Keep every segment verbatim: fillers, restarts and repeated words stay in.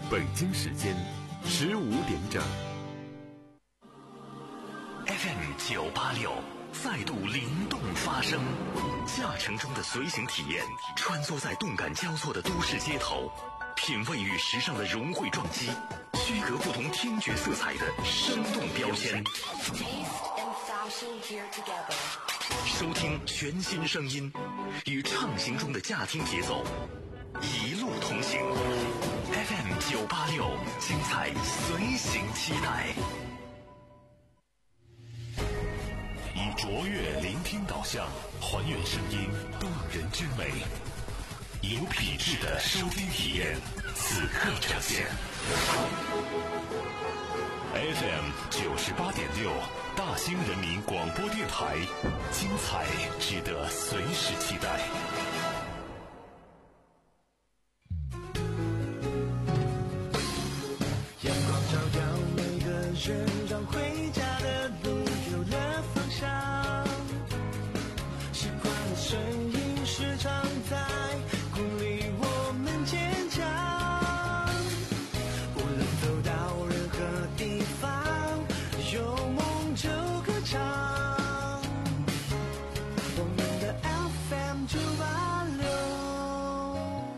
北京时间十五点整。 F M 九八六再度灵动发声，驾乘中的随行体验，穿梭在动感交错的都市街头，品味与时尚的融汇撞击，区隔不同听觉色彩的生动标签。收听全新声音，与畅行中的驾听节奏，一路同行。F M 九八六，精彩随行期待。以卓越聆听导向，还原声音动人之美，有品质的收听体验，此刻呈现。F M 九十八点六，大兴人民广播电台，精彩值得随时期待。 阳光照耀每个人，让回家的路有了方向。习惯的声音时常在鼓励我们坚强。无论走到任何地方，有梦就歌唱。我们的 F M 九八六。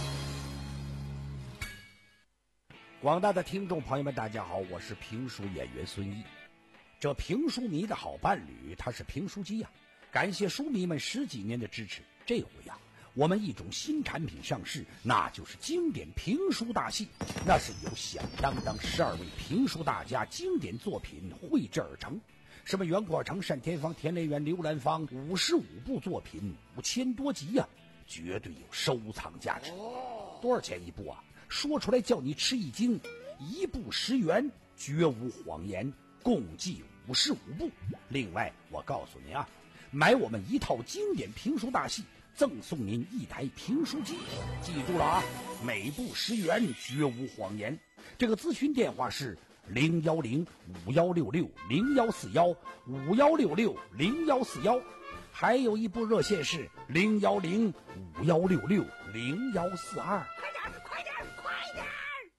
广大的听众朋友们，大家好，我是评书演员孙毅。这评书迷的好伴侣，他是评书机呀、啊。感谢书迷们十几年的支持，这回呀、啊，我们一种新产品上市，那就是经典评书大戏。那是由响当当十二位评书大家经典作品绘制而成，什么袁阔成、单田芳、田连元、刘兰芳，五十五部作品，五千多集呀、啊，绝对有收藏价值。多少钱一部啊？说出来叫你吃一惊，一部十元，绝无谎言，共计五十五部。另外，我告诉你啊，买我们一套经典评书大戏，赠送您一台评书机。记住了啊，每部十元，绝无谎言。这个咨询电话是零幺零五幺六六零幺四幺五幺六六零幺四幺，还有一部热线是零幺零五幺六六零幺四二。 快点，快点，快点！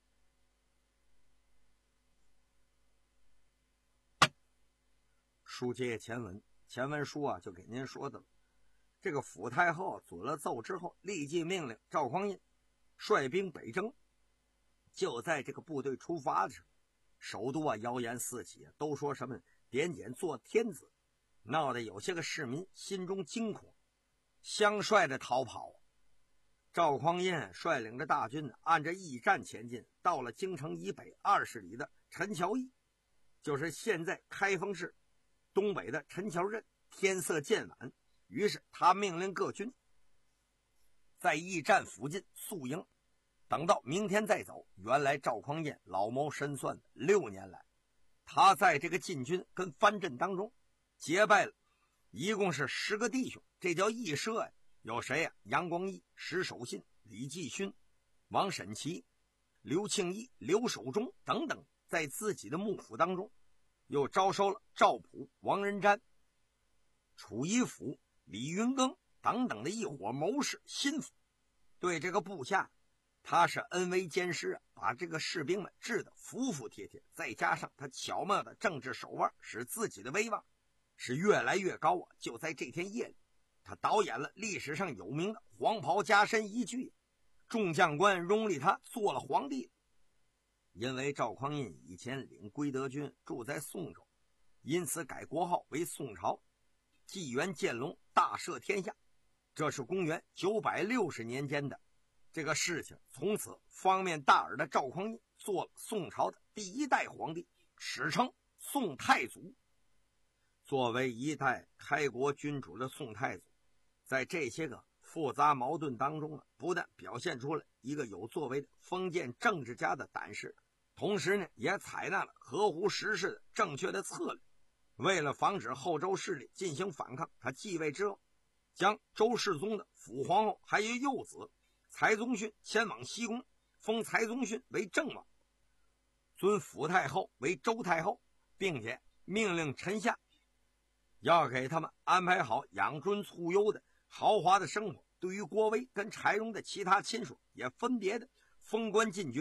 书接前文，前文书啊就给您说的了。这个府太后遵了奏之后，立即命令赵匡胤率兵北征。就在这个部队出发的时候，首都啊谣言四起，都说什么点检做天子，闹得有些个市民心中惊恐，相率的逃跑。赵匡胤率领着大军按着驿站前进，到了京城以北二十里的陈桥驿，就是现在开封市东北的陈桥镇。天色渐晚，于是他命令各军在驿站附近宿营，等到明天再走。原来赵匡胤老谋深算的，六年来他在这个禁军跟藩镇当中结拜了一共是十个弟兄，这叫义社呀。有谁呀、啊？杨光义、石守信、李继勋、王审琦、刘庆义、刘守忠等等，在自己的幕府当中又招收了赵普、王仁瞻、楚一甫、李云庚等等的一伙谋士心腹。对这个部下，他是恩威兼施啊，把这个士兵们治得服服帖帖，再加上他巧妙的政治手腕，使自己的威望是越来越高啊。就在这天夜里，他导演了历史上有名的黄袍加身一剧，众将官拥立他做了皇帝。因为赵匡胤以前领归德军住在宋州，因此改国号为宋朝，纪元建隆大赦天下。这是公元九百六十年间的这个事情。从此方面大耳的赵匡胤做了宋朝的第一代皇帝，史称宋太祖。作为一代开国君主的宋太祖，在这些个复杂矛盾当中呢，不但表现出了一个有作为的封建政治家的胆识，同时呢也采纳了合乎时势的正确的策略。为了防止后周势力进行反抗，他继位之后将周世宗的辅皇后还有幼子才宗训迁往西宫，封才宗训为正王，尊辅太后为周太后，并且命令臣下要给他们安排好养尊处优的豪华的生活。对于郭威跟柴荣的其他亲属也分别的封官进爵，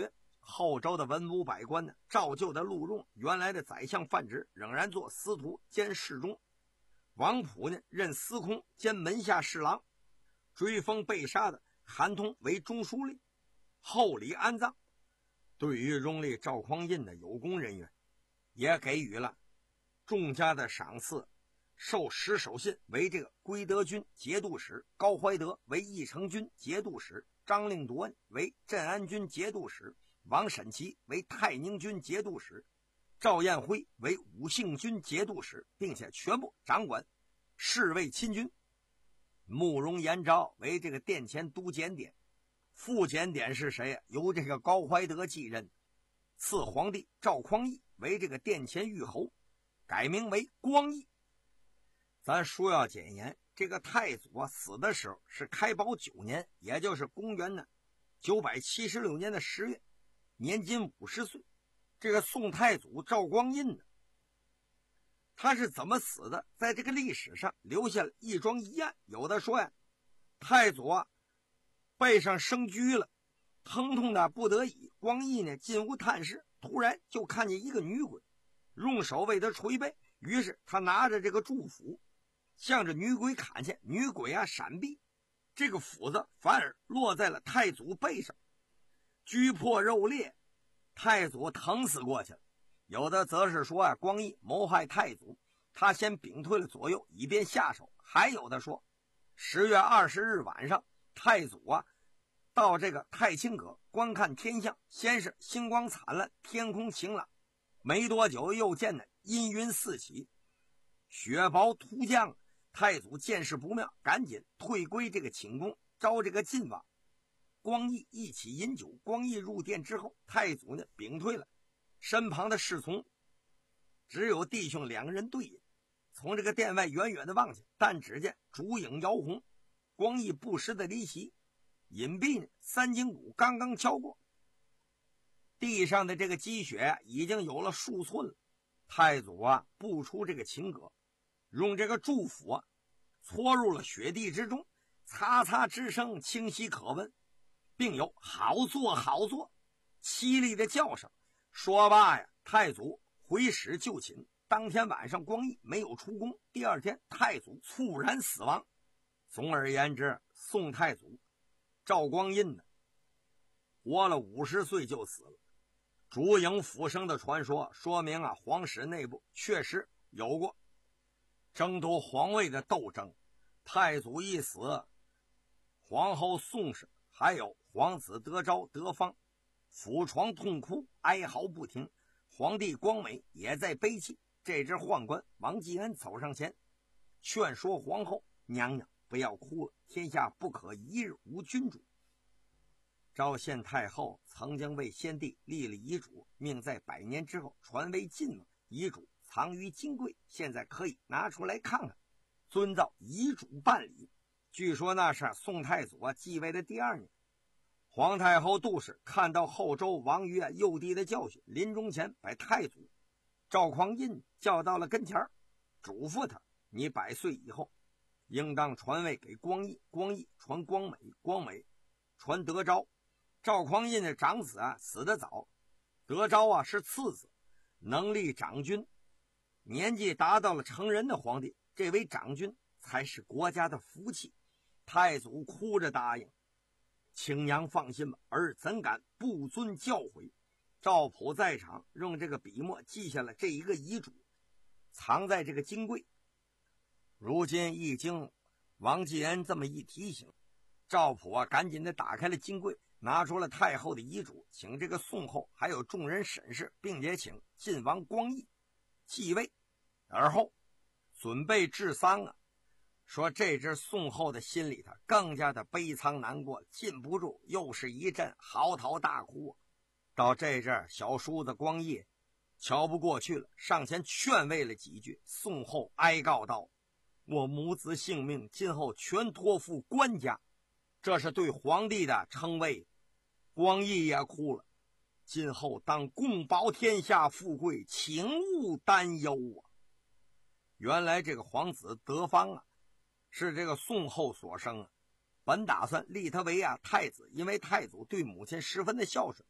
后周的文武百官呢，照旧的录用原来的宰相范职，仍然做司徒兼侍中。王普呢，任司空兼门下侍郎。追封被杀的韩通为中书令，厚礼安葬。对于拥立赵匡胤的有功人员，也给予了众家的赏赐，授石守信为这个归德军节度使，高怀德为义成军节度使，张令铎为镇安军节度使，王审琦为太宁军节度使，赵彦辉为武信军节度使，并且全部掌管侍卫亲军。慕容延昭为这个殿前都检点，副检点是谁呀？由这个高怀德继任。赐皇帝赵匡义为这个殿前御侯，改名为光义。咱书要简言，这个太祖啊死的时候是开宝九年，也就是公元呢九百七十六年的十月，年仅五十岁。这个宋太祖赵光胤呢，他是怎么死的？在这个历史上留下了一桩疑案。有的说呀，太祖啊背上生疽了，疼痛的不得已，光义呢进屋探视，突然就看见一个女鬼，用手为他捶背，于是他拿着这个祝斧向着女鬼砍下，女鬼啊闪避，这个斧子反而落在了太祖背上，锯破肉裂，太祖疼死过去了。有的则是说啊，光义谋害太祖，他先屏退了左右，以便下手。还有的说，十月二十日晚上，太祖啊到这个太清阁观看天象，先是星光灿烂，天空晴朗，没多久又见呢阴云四起，雪雹突降。太祖见势不妙，赶紧退归这个寝宫，招这个晋王光义一起饮酒。光义入殿之后，太祖呢屏退了身旁的侍从，只有弟兄两个人对饮。从这个殿外远远的望去，但只见烛影摇红，光义不时的离席。隐蔽呢，三更鼓刚刚敲过，地上的这个积雪已经有了数寸了。太祖啊步出这个寝阁，用这个祝斧啊搓入了雪地之中，擦擦之声清晰可闻，并有好做好做凄厉的叫声。说罢呀，太祖回室就寝。当天晚上光义没有出宫，第二天太祖猝然死亡。总而言之，宋太祖赵光胤呢活了五十岁就死了。烛影复生的传说说明啊，皇室内部确实有过争夺皇位的斗争。太祖一死，皇后宋氏还有皇子德昭、德芳俯床痛哭，哀嚎不停。皇帝光美也在悲泣。这只宦官王继恩走上前劝说皇后：“娘娘不要哭了，天下不可一日无君主。”昭献太后曾经为先帝立了遗嘱，命在百年之后传为晋王。遗嘱藏于金柜，现在可以拿出来看看，遵照遗嘱办理。据说那是宋太祖啊继位的第二年，皇太后杜氏看到后周王于啊幼帝的教训，临终前把太祖赵匡胤叫到了跟前，嘱咐他：你百岁以后应当传位给光义，光义传光美，光美传德昭。赵匡胤的长子啊死得早，德昭啊是次子，能力长君，年纪达到了成人的皇帝，这位长君才是国家的福气。太祖哭着答应：请娘放心吧，儿怎敢不遵教诲。赵普在场，用这个笔墨记下了这一个遗嘱，藏在这个金柜。如今一经王继恩这么一提醒，赵普啊赶紧的打开了金柜，拿出了太后的遗嘱，请这个宋后还有众人审视，并且请晋王光义继位，而后准备治丧啊。说这只宋后的心里头更加的悲苍难过，禁不住又是一阵嚎啕大哭啊。到这阵小叔子光义瞧不过去了，上前劝慰了几句。宋后哀告道：我母子性命今后全托付官家，这是对皇帝的称谓。光义也哭了：今后当共保天下富贵，请勿担忧啊。原来这个皇子德芳啊是这个宋后所生啊，本打算立他为啊太子，因为太祖对母亲十分的孝顺。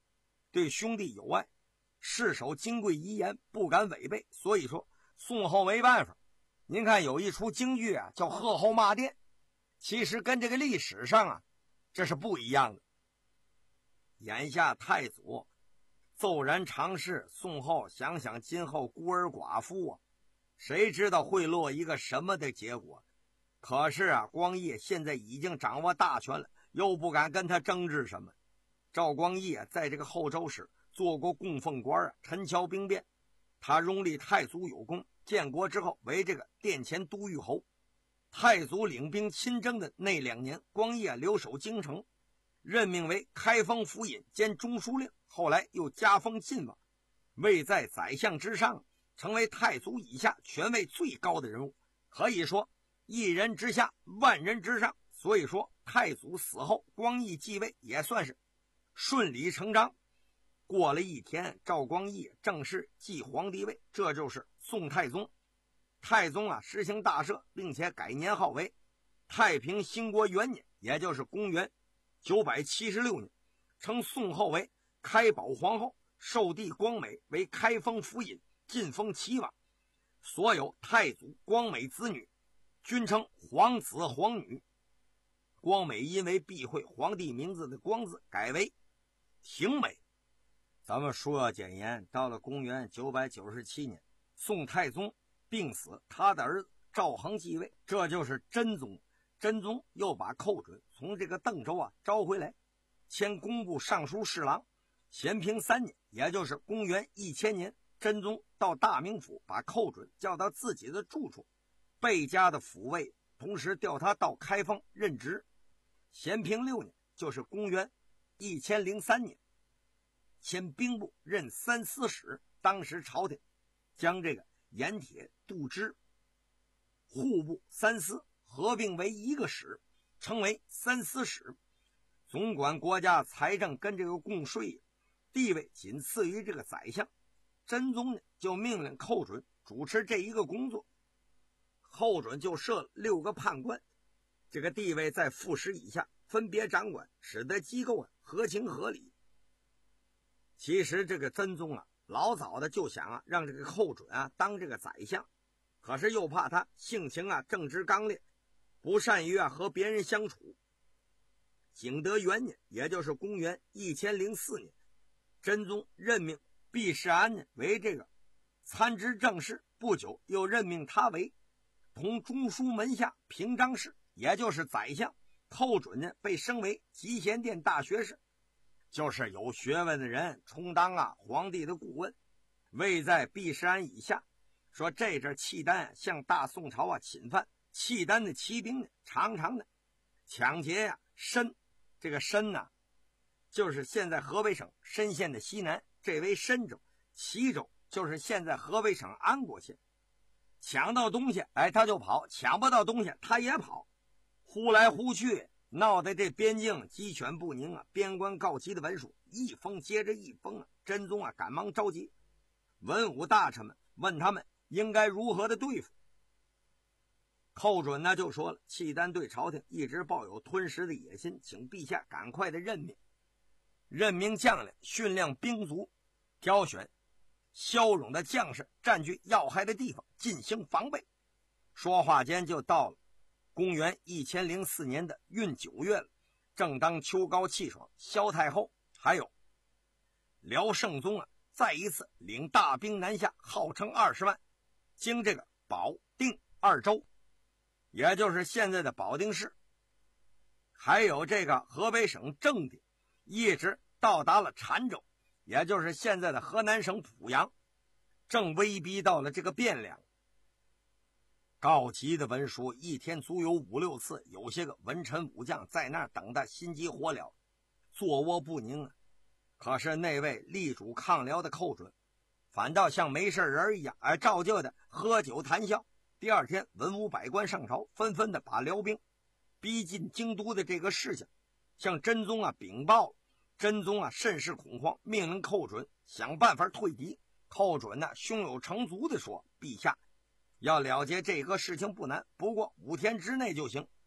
对兄弟有爱，誓守金贵遗言，不敢违背。所以说宋后没办法。您看有一出京剧啊，叫《贺后骂殿》，其实跟这个历史上啊，这是不一样的。眼下太祖骤然长逝，宋后想想今后孤儿寡妇啊，谁知道会落一个什么的结果？可是啊，光义现在已经掌握大权了，又不敢跟他争执什么。赵光义啊，在这个后周时做过供奉官啊，陈桥兵变，他拥立太祖有功，建国之后为这个殿前都御侯。太祖领兵亲征的那两年，光义啊留守京城，任命为开封府尹兼中书令，后来又加封晋王，位在宰相之上，成为太祖以下权位最高的人物，可以说一人之下，万人之上。所以说太祖死后，光义继位也算是顺理成章。过了一天，赵光义正式继皇帝位，这就是宋太宗。太宗啊，实行大赦，并且改年号为太平兴国元年，也就是公元九百七十六年，称宋后为开宝皇后，授弟光美为开封府尹，晋封齐王。所有太祖光美子女均称皇子皇女。光美因为避讳皇帝名字的光字，改为廷美。咱们书要简言，到了公元九百九十七年，宋太宗病死，他的儿子赵恒继位，这就是真宗。真宗又把寇准从这个邓州啊招回来，迁工部尚书侍郎。咸平三年，也就是公元一千年，真宗到大名府把寇准叫到自己的住处，贝家的府尉，同时调他到开封任职。咸平六年，就是公元一千零三年，迁兵部任三司使。当时朝廷将这个盐铁、度支、户部三司合并为一个使，称为三司使，总管国家财政跟这个贡税，地位仅次于这个宰相。真宗呢就命令寇准主持这一个工作，寇准就设了六个判官，这个地位在副使以下，分别掌管，使得机构啊合情合理。其实这个真宗啊老早的就想啊让这个寇准啊当这个宰相，可是又怕他性情啊正直刚烈，不善于啊和别人相处。景德元年，也就是公元一千零四年，真宗任命毕世安呢为这个参知政事，不久又任命他为同中书门下平章事，也就是宰相。寇准呢被升为集贤殿大学士，就是有学问的人充当啊皇帝的顾问，位在毕世安以下。说这阵契丹向大宋朝啊侵犯，契丹的骑兵呢常常的抢劫呀、啊、申，这个申呢、啊、就是现在河北省申县的西南，这为申州。齐州就是现在河北省安国县。抢到东西哎他就跑，抢不到东西他也跑，呼来呼去，闹得这边境鸡犬不宁啊！边关告急的文书一封接着一封啊！真宗啊赶忙召集文武大臣们，问他们应该如何的对付。寇准呢就说了，契丹对朝廷一直抱有吞食的野心，请陛下赶快的任命任命将领，训练兵卒，挑选骁勇的将士，占据要害的地方进行防备。说话间就到了公元一千零四年的闰九月了，正当秋高气爽，萧太后还有辽圣宗啊，再一次领大兵南下，号称二十万，经这个保定二州，也就是现在的保定市，还有这个河北省正定，一直到达了澶州，也就是现在的河南省濮阳，正威逼到了这个汴梁。告急的文书一天足有五六次，有些个文臣武将在那儿等得心急火燎，坐卧不宁啊。可是那位力主抗辽的寇准反倒像没事人一样，而照旧的喝酒谈笑。第二天文武百官上朝，纷纷的把辽兵逼近京都的这个事情向真宗啊禀报。真宗啊甚是恐慌，命令寇准想办法退敌。寇准呢胸有成竹的说，陛下要了结这个事情不难，不过五天之内就行。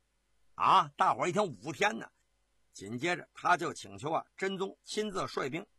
啊，大伙儿一听五天呢，紧接着他就请求啊真宗亲自率兵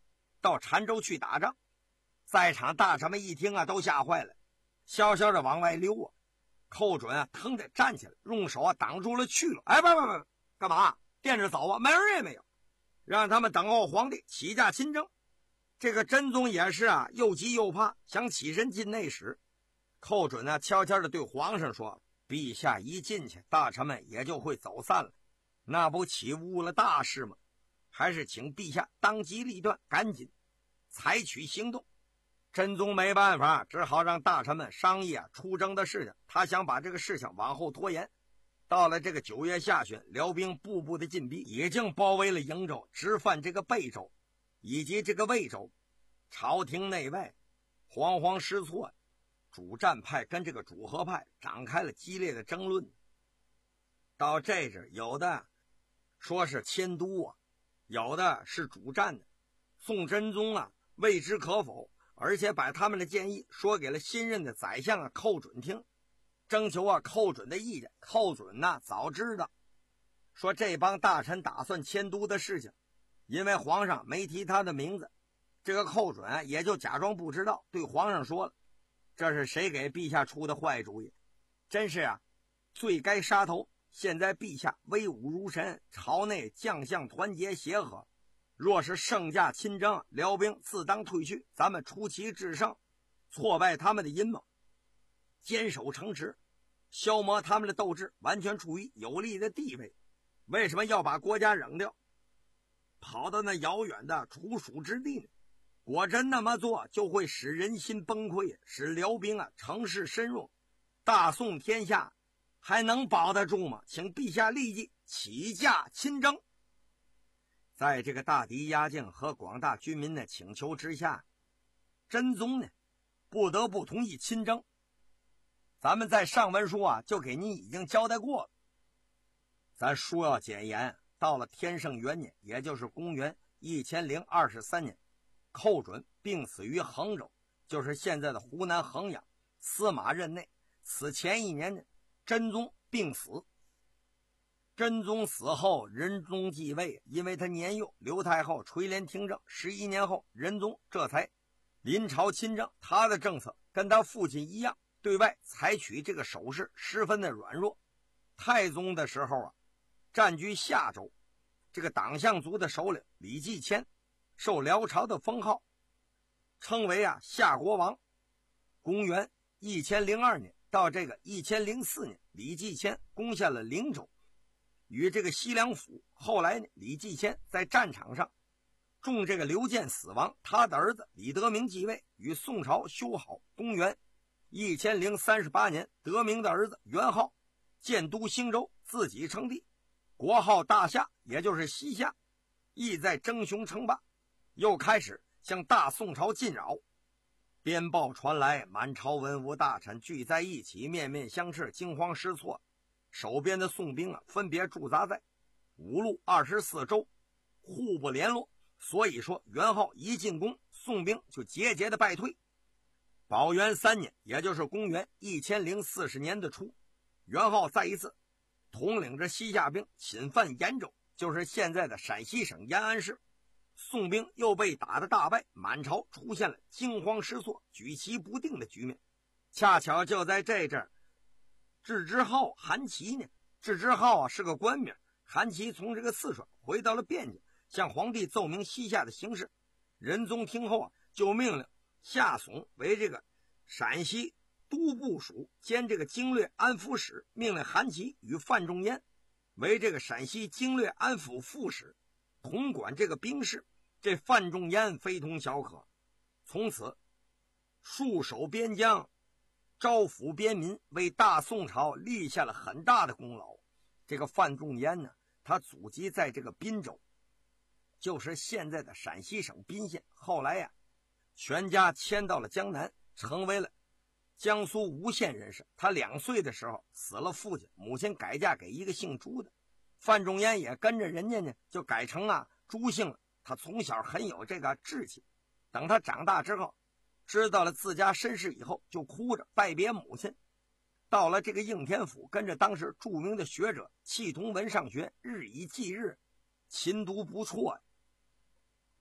到澶州去打仗。在场大臣们一听啊，都吓坏了，悄悄的往外溜啊。寇准啊，腾的站起来，用手啊挡住了去路。哎，不不不，干嘛？垫着走啊？门儿也没有，让他们等候皇帝起驾亲征。这个真宗也是啊，又急又怕，想起身进内室。寇准呢，悄悄的对皇上说：“陛下一进去，大臣们也就会走散了，那不起误了大事吗？还是请陛下当机立断，赶紧采取行动。”真宗没办法，只好让大臣们商议啊出征的事情。他想把这个事情往后拖延。到了这个九月下旬，辽兵步步的进逼，已经包围了瀛州，直犯这个贝州以及这个魏州。朝廷内外惶惶失措，主战派跟这个主和派展开了激烈的争论。到这阵，有的说是迁都啊，有的是主战的。宋真宗啊未知可否，而且把他们的建议说给了新任的宰相啊寇准听，征求啊寇准的意见。寇准呐、啊、早知道说这帮大臣打算迁都的事情，因为皇上没提他的名字，这个寇准、啊、也就假装不知道，对皇上说了：“这是谁给陛下出的坏主意？真是啊，罪该杀头！现在陛下威武如神，朝内将相团结协和。若是圣驾亲征，辽兵自当退去，咱们出奇制胜，挫败他们的阴谋，坚守城池，消磨他们的斗志，完全处于有利的地位。为什么要把国家扔掉，跑到那遥远的处蜀之地呢？果真那么做，就会使人心崩溃，使辽兵啊乘势深入，大宋天下还能保得住吗？请陛下立即起驾亲征。”在这个大敌压境和广大军民的请求之下，真宗呢不得不同意亲征。咱们在上文书啊就给您已经交代过了。咱书要简言，到了天圣元年，也就是公元一千零二十三年，寇准病死于衡州，就是现在的湖南衡阳。司马任内。此前一年呢，真宗病死。真宗死后，仁宗继位，因为他年幼，刘太后垂帘听政。十一年后，仁宗这才临朝亲政。他的政策跟他父亲一样，对外采取这个手势十分的软弱。太宗的时候啊，占据夏州，这个党项族的首领李继迁受辽朝的封号，称为啊夏国王。公元一千零二年到这个一千零四年，李继迁攻下了灵州，与这个西凉府。后来呢，李继迁在战场上中这个刘建死亡，他的儿子李德明继位，与宋朝修好。公元一千零三十八年，德明的儿子元昊建都兴州，自己称帝，国号大夏，也就是西夏，意在争雄称霸。又开始向大宋朝进扰。边报传来，满朝文武大臣聚在一起，面面相视，惊慌失措。守边的宋兵啊，分别驻扎在五路二十四州，互不联络。所以说，元昊一进攻，宋兵就节节的败退。宝元三年，也就是公元一千零四十年的初，元昊再一次统领着西夏兵侵犯延州，就是现在的陕西省延安市。宋兵又被打得大败，满朝出现了惊慌失措、举棋不定的局面。恰巧就在这阵儿，智之浩、韩琦呢，智之浩啊是个官名，韩琦从这个四川回到了汴京，向皇帝奏明西夏的形势。仁宗听后啊，就命令夏竦为这个陕西都部署兼这个经略安抚使，命令韩琦与范仲淹为这个陕西经略安抚副使，统管这个兵事。这范仲淹非同小可，从此戍守边疆，招抚边民，为大宋朝立下了很大的功劳。这个范仲淹呢，他祖籍在这个滨州，就是现在的陕西省宾县。后来呀、啊，全家迁到了江南，成为了江苏吴县人士。他两岁的时候死了父亲，母亲改嫁给一个姓朱的，范仲淹也跟着人家呢，就改成啊朱姓了。他从小很有这个志气，等他长大之后，知道了自家身世以后，就哭着拜别母亲，到了这个应天府，跟着当时著名的学者契同文上学，日以继日，勤读不辍。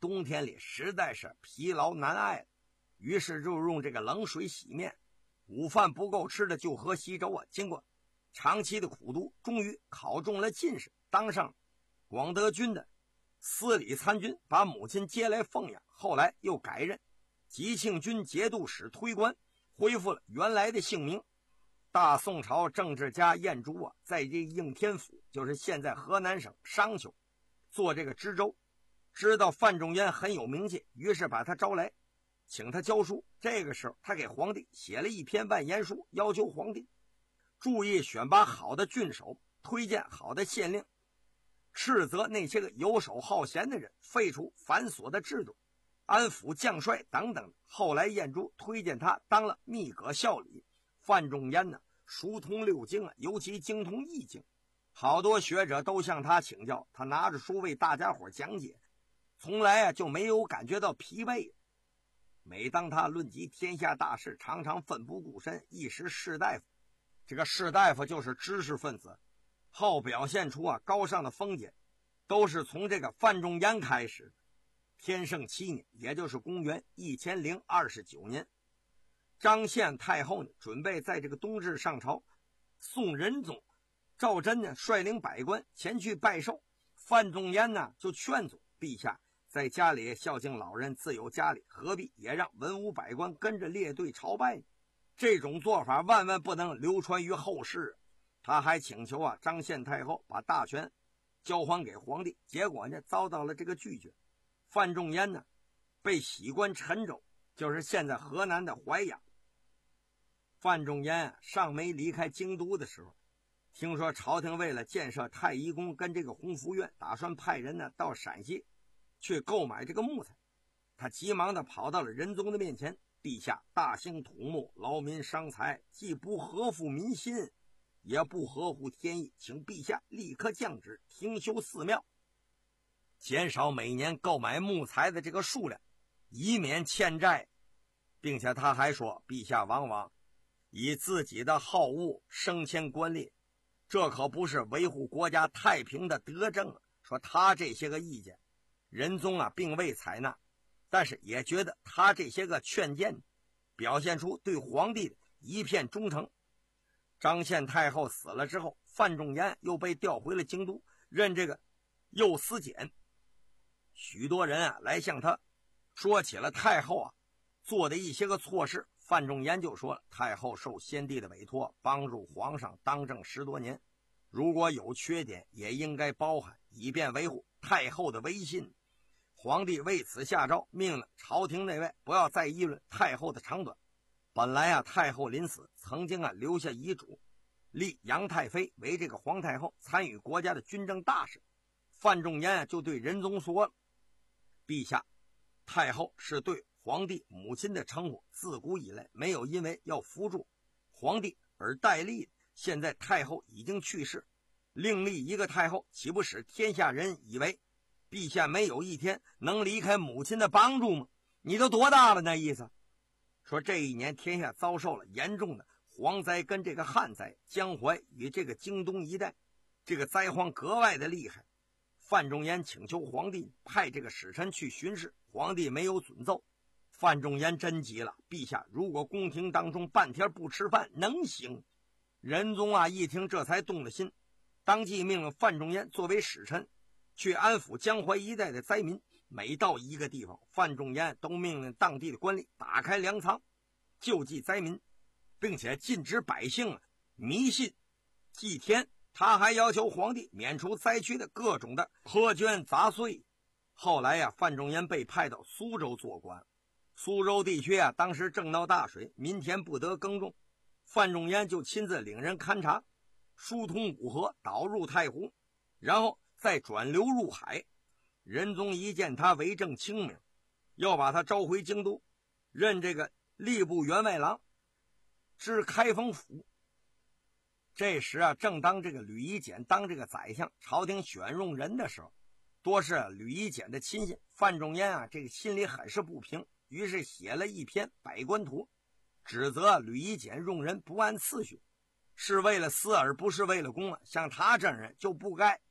冬天里实在是疲劳难挨了，于是就用这个冷水洗面，午饭不够吃的就喝稀粥啊。经过长期的苦读，终于考中了进士，当上广德军的司礼参军，把母亲接来奉养。后来又改任吉庆军节度使推官，恢复了原来的姓名。大宋朝政治家晏殊啊，在这应天府，就是现在河南省商丘，做这个知州，知道范仲淹很有名气，于是把他招来，请他教书。这个时候他给皇帝写了一篇万言书，要求皇帝注意选拔好的郡守，推荐好的县令，斥责那些个游手好闲的人，废除繁琐的制度，安抚将帅等等。后来晏殊推荐他当了秘阁校理。范仲淹呢，熟通六经啊，尤其精通易经，好多学者都向他请教，他拿着书为大家伙讲解，从来啊就没有感觉到疲惫。每当他论及天下大事，常常奋不顾身，一时士大夫。这个士大夫就是知识分子，好表现出啊高尚的风景，都是从这个范仲淹开始。天圣七年，也就是公元一千零二十九年，张献太后呢准备在这个冬至上朝，宋仁宗赵祯呢率领百官前去拜寿。范仲淹呢就劝阻陛下在家里孝敬老人，自有家里，何必也让文武百官跟着列队朝拜呢？这种做法万万不能流传于后世。他还请求啊张献太后把大权交还给皇帝，结果呢遭到了这个拒绝。范仲淹呢被徙官陈州，就是现在河南的淮阳。范仲淹啊尚没离开京都的时候，听说朝廷为了建设太医宫跟这个弘福院，打算派人呢到陕西去购买这个木材。他急忙的跑到了仁宗的面前，陛下大兴土木，劳民伤财，既不合乎民心，也不合乎天意，请陛下立刻降旨停修寺庙，减少每年购买木材的这个数量，以免欠债。并且他还说，陛下往往以自己的好恶升迁官吏，这可不是维护国家太平的德政。说他这些个意见，仁宗啊并未采纳，但是也觉得他这些个劝谏表现出对皇帝的一片忠诚。张献太后死了之后，范仲淹又被调回了京都，任这个右司谏。许多人啊来向他说起了太后啊做的一些个错事。范仲淹就说了，太后受先帝的委托，帮助皇上当政十多年，如果有缺点也应该包涵，以便维护太后的威信。皇帝为此下诏，命令朝廷内外不要再议论太后的长短。本来啊太后临死曾经啊留下遗嘱，立杨太妃为这个皇太后，参与国家的军政大事。范仲淹啊就对仁宗说了，陛下，太后是对皇帝母亲的称呼，自古以来没有因为要扶助皇帝而代立，现在太后已经去世，另立一个太后，岂不使天下人以为陛下没有一天能离开母亲的帮助吗？你都多大了那意思？说这一年天下遭受了严重的蝗灾跟这个旱灾，江淮与这个京东一带这个灾荒格外的厉害。范仲淹请求皇帝派这个使臣去巡视，皇帝没有准奏。范仲淹真急了，陛下如果宫廷当中半天不吃饭能行？仁宗啊一听这才动了心，当即命令范仲淹作为使臣去安抚江淮一带的灾民。每到一个地方，范仲淹都命令当地的官吏打开粮仓救济灾民，并且禁止百姓迷信祭天。他还要求皇帝免除灾区的各种的苛捐杂税。后来呀、啊，范仲淹被派到苏州做官。苏州地区啊，当时正闹大水，民田不得耕种，范仲淹就亲自领人勘察，疏通五河，导入太湖，然后再转流入海。仁宗一见他为政清明，要把他召回京都，任这个吏部员外郎，知开封府。这时啊，正当这个吕夷简当这个宰相，朝廷选用人的时候，多是吕夷简的亲信。范仲淹啊，这个心里很是不平，于是写了一篇《百官图》，指责吕夷简用人不按次序，是为了私而不是为了公啊，像他这人就不该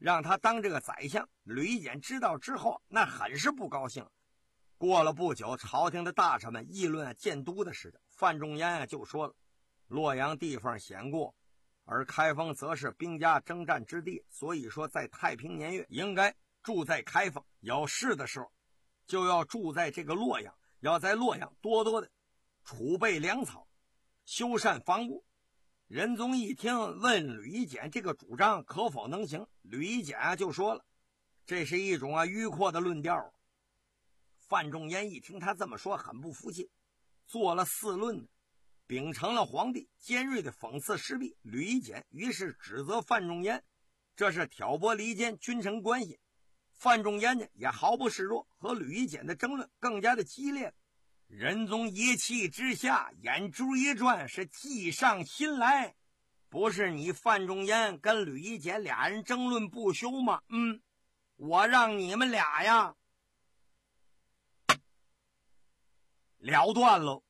让他当这个宰相。吕夷简知道之后，那很是不高兴。过了不久，朝廷的大臣们议论建都的事情。范仲淹啊就说了，洛阳地方险固，而开封则是兵家征战之地，所以说在太平年月应该住在开封，有事的时候就要住在这个洛阳，要在洛阳多多的储备粮草，修缮房屋。仁宗一听，问吕夷简这个主张可否能行。吕夷简啊就说了，这是一种啊迂阔的论调。范仲淹一听他这么说，很不服气，做了四论，秉承了皇帝尖锐的讽刺施弊。吕夷简于是指责范仲淹这是挑拨离间君臣关系。范仲淹呢也毫不示弱，和吕夷简的争论更加的激烈。仁宗一气之下，眼珠一转，是计上心来。不是你范仲淹跟吕夷简俩人争论不休吗？嗯，我让你们俩呀了断喽。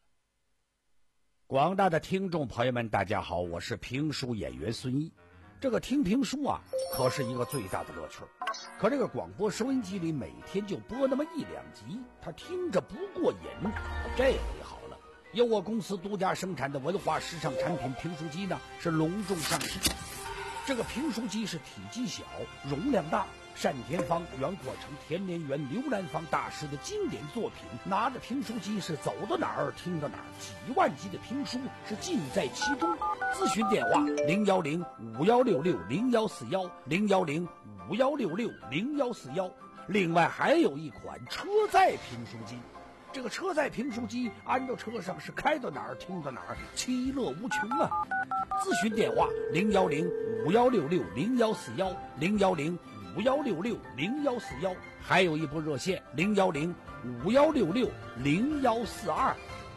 广大的听众朋友们，大家好，我是评书演员孙一。这个听评书啊，可是一个最大的乐趣。可这个广播收音机里每天就播那么一两集，他听着不过瘾。这回好了，由我公司独家生产的文化时尚产品评书机呢，是隆重上市。这个评书机是体积小，容量大，单田芳、袁阔成、田连元、刘兰芳大师的经典作品。拿着评书机是走到哪儿听到哪儿，几万集的评书是尽在其中。咨询电话零幺零五幺六六零幺四幺零幺零五幺六六零幺四幺。另外还有一款车载评书机，这个车载评书机安到车上是开到哪儿听到哪儿，其乐无穷啊！咨询电话零幺零五幺六六零幺四幺零幺零五幺六六零幺四幺，还有一部热线零幺零五幺六六零幺四二。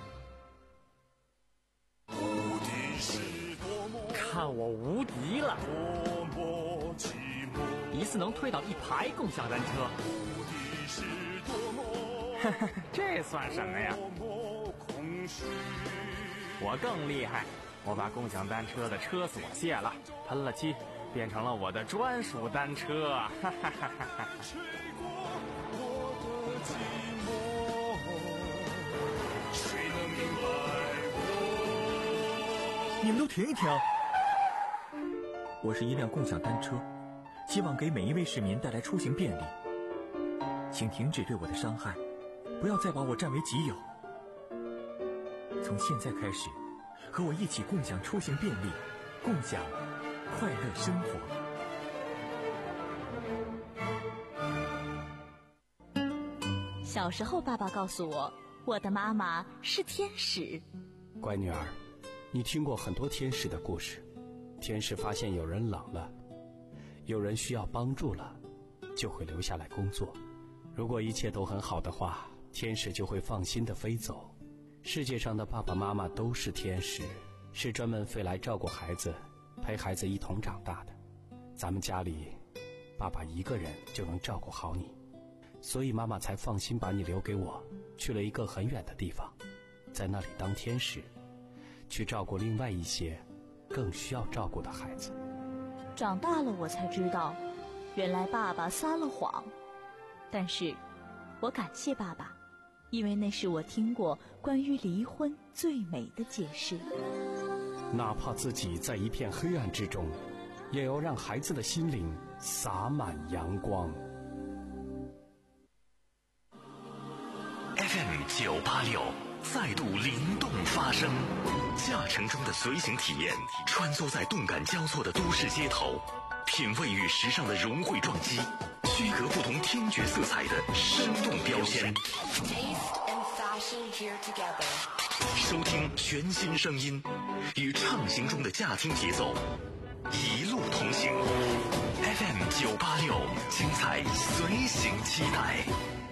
看我无敌了！一次能推倒一排共享单车，哈哈，这算什么呀？我更厉害，我把共享单车的车锁卸了，喷了漆，变成了我的专属单车，哈哈哈哈哈！ 你们都停一停！我是一辆共享单车，希望给每一位市民带来出行便利。请停止对我的伤害，不要再把我占为己有。从现在开始，和我一起共享出行便利，共享快乐生活。 小时候，爸爸告诉我，我的妈妈是天使。 乖女儿，你听过很多天使的故事。天使发现有人冷了，有人需要帮助了，就会留下来工作。如果一切都很好的话，天使就会放心地飞走。世界上的爸爸妈妈都是天使，是专门飞来照顾孩子，陪孩子一同长大的。咱们家里，爸爸一个人就能照顾好你，所以妈妈才放心把你留给我，去了一个很远的地方，在那里当天使，去照顾另外一些更需要照顾的孩子。 长大了我才知道，原来爸爸撒了谎。但是我感谢爸爸，因为那是我听过关于离婚最美的解释。 哪怕自己在一片黑暗之中，也要让孩子的心灵洒满阳光。 F M 九八六再度灵动发声，驾乘中的随行体验，穿梭在动感交错的都市街头，品味与时尚的融汇撞击，区隔不同听觉色彩的生动标签。收听全新声音，与畅行中的驾听节奏，一路同行。F M 九八六，精彩随行期待。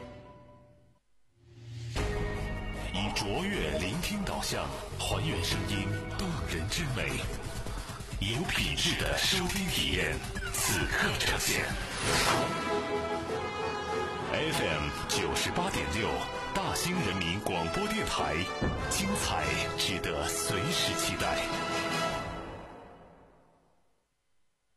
以卓越聆听导向，还原声音动人之美，有品质的收听体验，此刻呈现。F M 九十八点六，大兴人民广播电台，精彩值得随时期待。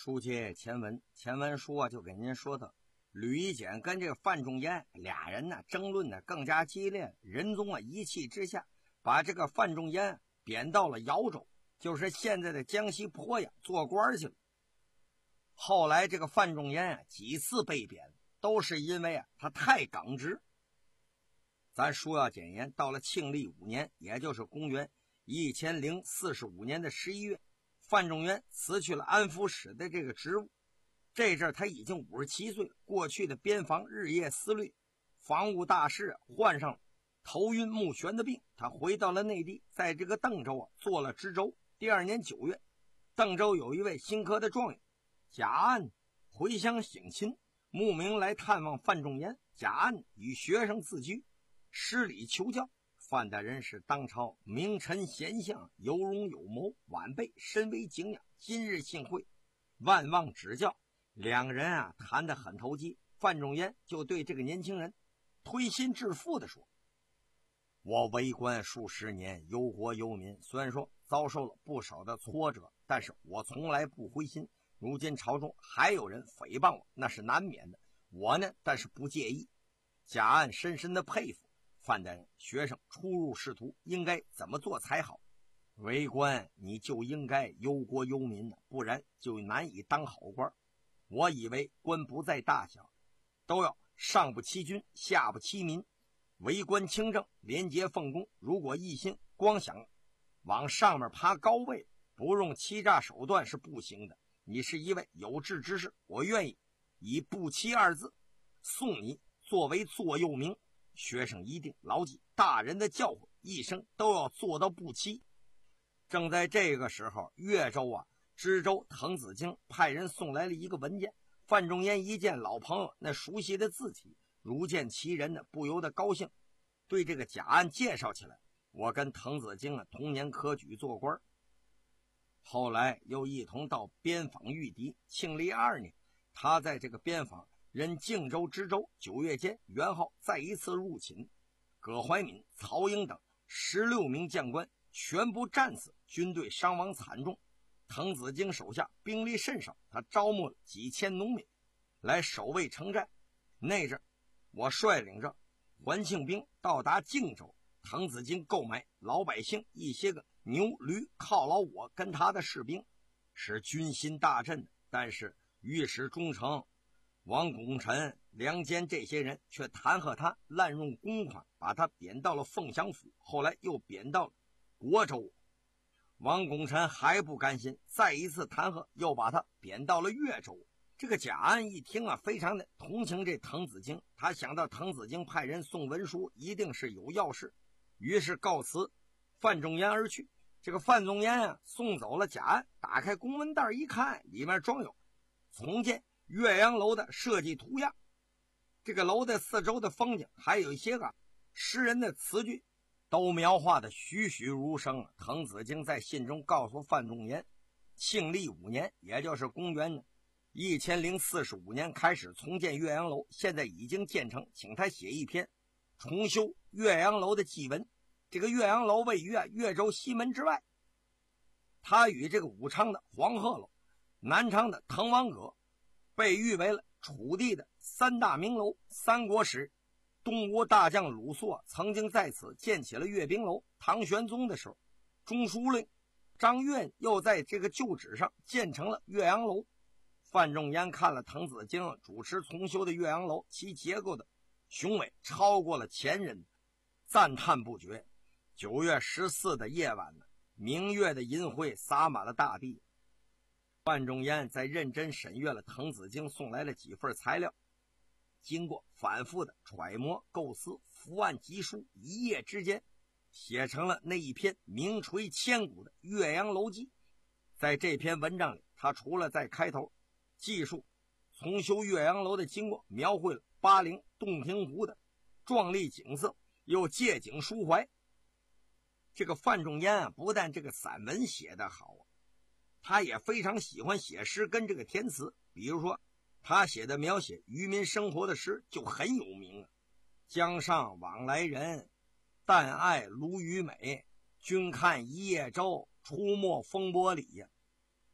书接前文，前文书啊就给您说的，吕夷简跟这个范仲淹俩人呢争论的更加激烈，仁宗啊一气之下把这个范仲淹贬到了饶州，就是现在的江西鄱阳做官去了。后来这个范仲淹啊几次被贬，都是因为啊他太耿直。咱书要简言，到了庆历五年，也就是公元一千零四十五年的十一月，范仲淹辞去了安抚使的这个职务。这阵他已经五十七岁，过去的边防日夜思虑，防务大事患上头晕目眩的病，他回到了内地，在这个邓州啊做了知州。第二年九月，邓州有一位新科的状元贾安回乡省亲，慕名来探望范仲淹。贾安与学生自居，施礼求教。范大人是当朝名臣贤相，有容有谋，晚辈深为敬仰，今日幸会，万望指教。两人啊谈得很投机，范仲淹就对这个年轻人推心置腹地说，我为官数十年，忧国忧民，虽然说遭受了不少的挫折，但是我从来不灰心。如今朝中还有人诽谤我，那是难免的，我呢但是不介意。贾安深深的佩服范大人，学生初入仕途应该怎么做才好？为官你就应该忧国忧民，不然就难以当好官。我以为官不在大小，都要上不欺君，下不欺民，为官清正，廉洁奉公。如果一心光想往上面爬高位，不用欺诈手段是不行的。你是一位有志之士，我愿意以不欺二字送你作为座右铭。学生一定牢记大人的教诲，一生都要做到不欺。正在这个时候，越州啊知州滕子京派人送来了一个文件。范仲淹一见老朋友那熟悉的字体，如见其人呢，不由得高兴，对这个贾安介绍起来，我跟滕子京啊同年科举做官，后来又一同到边防御敌。庆历二年，他在这个边防任靖州知州。九月间，元昊再一次入侵，葛怀敏、曹英等十六名将官全部战死，军队伤亡惨重。滕子京手下兵力甚少，他招募了几千农民来守卫城寨。那阵我率领着环庆兵到达靖州，滕子京购买老百姓一些个牛驴犒劳我跟他的士兵，使军心大振的。但是御史中丞王拱辰、梁坚这些人却弹劾他滥用公款，把他贬到了凤翔府，后来又贬到了国州。王拱辰还不甘心，再一次弹劾，又把他贬到了越州。这个贾安一听啊，非常的同情这滕子京，他想到滕子京派人送文书，一定是有要事，于是告辞范仲淹而去。这个范仲淹啊，送走了贾安，打开公文袋一看，里面装有重建岳阳楼的设计图样，这个楼的四周的风景，还有一些个诗人的词句，都描画的栩栩如生。滕子京在信中告诉范仲淹，庆历五年，也就是公元一千零四十五年开始重建岳阳楼，现在已经建成，请他写一篇重修岳阳楼的祭文。这个岳阳楼位于啊岳州西门之外，它与这个武昌的黄鹤楼、南昌的滕王阁被誉为了楚地的三大名楼。三国时东吴大将鲁肃曾经在此建起了阅兵楼。唐玄宗的时候，中书令张悦又在这个旧址上建成了岳阳楼。范仲淹看了滕子京主持重修的岳阳楼，其结构的雄伟超过了前人，赞叹不绝。九月十四的夜晚呢，明月的银辉洒满了大地。范仲淹在认真审阅了滕子京送来了几份材料，经过反复的揣摩构思，伏案疾书，一夜之间写成了那一篇名垂千古的《岳阳楼记》。在这篇文章里，他除了在开头记述重修岳阳楼的经过，描绘了巴陵洞庭湖的壮丽景色，又借景抒怀。这个范仲淹啊，不但这个散文写得好，他也非常喜欢写诗跟这个填词。比如说他写的描写渔民生活的诗就很有名啊，江上往来人，但爱鲈鱼美，君看一叶舟，出没风波里呀。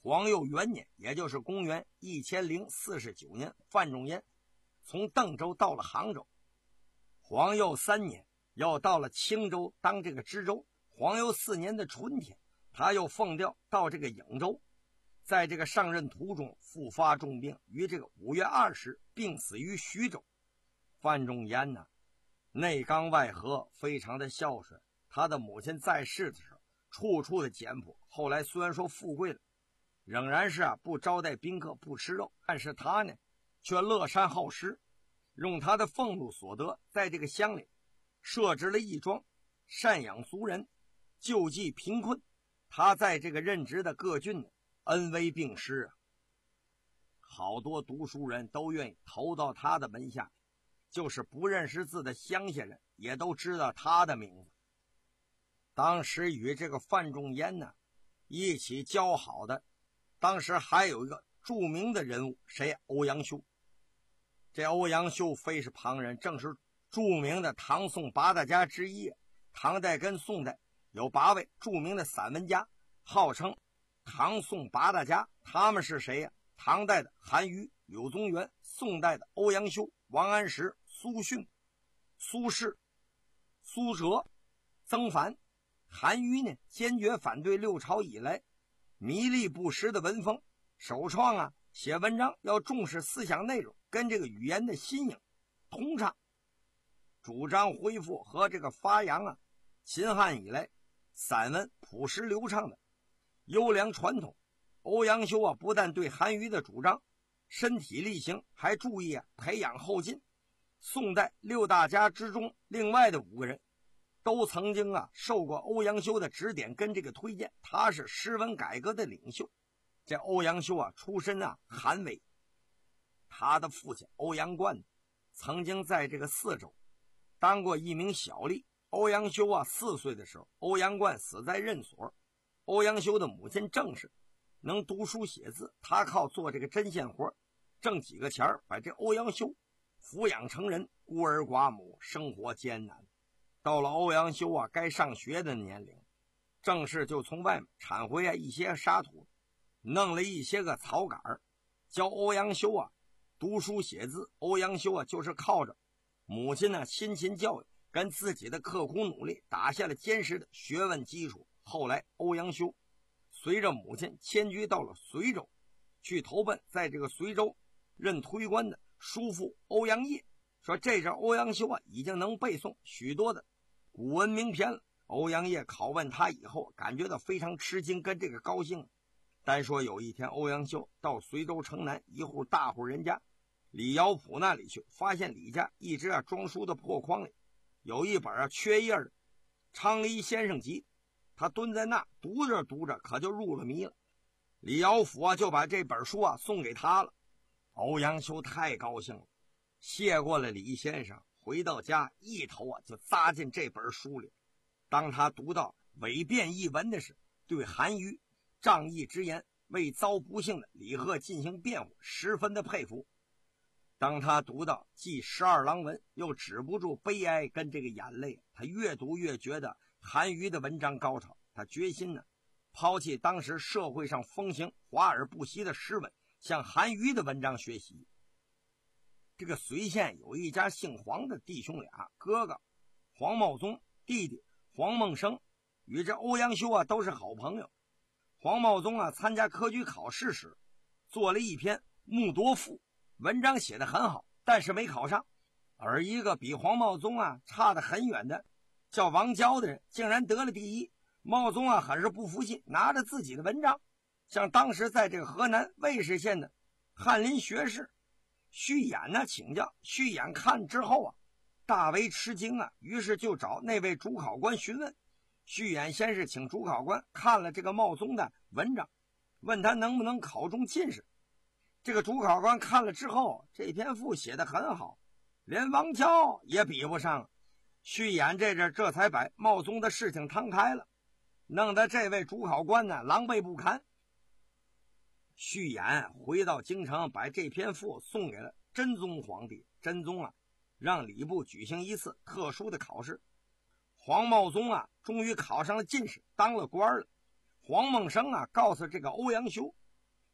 皇佑元年，也就是公元一千零四十九年，范仲淹从邓州到了杭州。皇佑三年，要到了青州当这个知州。皇佑四年的春天，他又奉调到这个颍州，在这个上任途中复发重病，于这个五月二十病死于徐州。范仲淹呢，内刚外和，非常的孝顺。他的母亲在世的时候，处处的简朴。后来虽然说富贵了，仍然是啊不招待宾客，不吃肉，但是他呢，却乐善好施，用他的俸禄所得，在这个乡里设置了义庄，赡养俗人，救济贫困。他在这个任职的各郡呢，恩威并施啊，好多读书人都愿意投到他的门下，就是不认识字的乡下人也都知道他的名字。当时与这个范仲淹呢一起交好的，当时还有一个著名的人物，谁？欧阳修。这欧阳修非是旁人，正是著名的唐宋八大家之一。唐代跟宋代有八位著名的散文家，号称唐宋八大家。他们是谁呀？唐代的韩愈、柳宗元，宋代的欧阳修、王安石、苏洵、苏轼、苏辙、曾梵。韩愈呢，坚决反对六朝以来迷利不实的文风，首创啊写文章要重视思想内容跟这个语言的新颖通畅，主张恢复和这个发扬啊秦汉以来散文朴实流畅的优良传统。欧阳修啊不但对韩愈的主张身体力行，还注意啊培养后进。宋代六大家之中，另外的五个人都曾经啊受过欧阳修的指点跟这个推荐，他是诗文改革的领袖。这欧阳修啊出身啊韩魏，他的父亲欧阳贯曾经在这个泗州当过一名小吏。欧阳修啊四岁的时候，欧阳贯死在任所。欧阳修的母亲郑氏能读书写字，他靠做这个针线活挣几个钱儿，把这欧阳修抚养成人，孤儿寡母，生活艰难。到了欧阳修啊该上学的年龄，郑氏就从外面铲回来一些沙土，弄了一些个草杆，教欧阳修啊读书写字。欧阳修啊就是靠着母亲呢辛勤教育跟自己的刻苦努力，打下了坚实的学问基础。后来欧阳修随着母亲迁居到了随州，去投奔在这个随州任推官的叔父欧阳业。说这阵欧阳修啊已经能背诵许多的古文名篇了。欧阳业拷问他以后，感觉到非常吃惊跟这个高兴。单说有一天，欧阳修到随州城南一户大户人家李尧甫那里去，发现李家一直啊装书的破筐里有一本啊缺页的《昌黎先生集》，他蹲在那读着读着，可就入了迷了。李尧甫啊就把这本书啊送给他了。欧阳修太高兴了，谢过了李先生，回到家一头啊就扎进这本书里。当他读到韦辩一文的时，对韩愈仗义之言为遭不幸的李贺进行辩护，十分的佩服。当他读到记十二郎文，又止不住悲哀跟这个眼泪，他越读越觉得韩愈的文章高超。他决心呢抛弃当时社会上风行华而不实的诗文，向韩愈的文章学习。这个随县有一家姓黄的弟兄俩，哥哥黄茂宗，弟弟黄孟生，与这欧阳修啊都是好朋友。黄茂宗啊参加科举考试时做了一篇《木铎赋》，文章写得很好，但是没考上。而一个比黄茂宗啊差得很远的叫王娇的人竟然得了第一。茂宗啊很是不服气，拿着自己的文章向当时在这个河南尉氏县的翰林学士徐衍呢请教。徐衍看之后啊大为吃惊啊，于是就找那位主考官询问。徐衍先是请主考官看了这个茂宗的文章，问他能不能考中进士。这个主考官看了之后，这篇赋写得很好，连王娇也比不上。徐衍这阵这才把茂宗的事情摊开了，弄得这位主考官呢狼狈不堪。徐衍回到京城，把这篇赋送给了真宗皇帝。真宗啊让礼部举行一次特殊的考试，黄茂宗啊终于考上了进士，当了官了。黄孟生啊告诉这个欧阳修，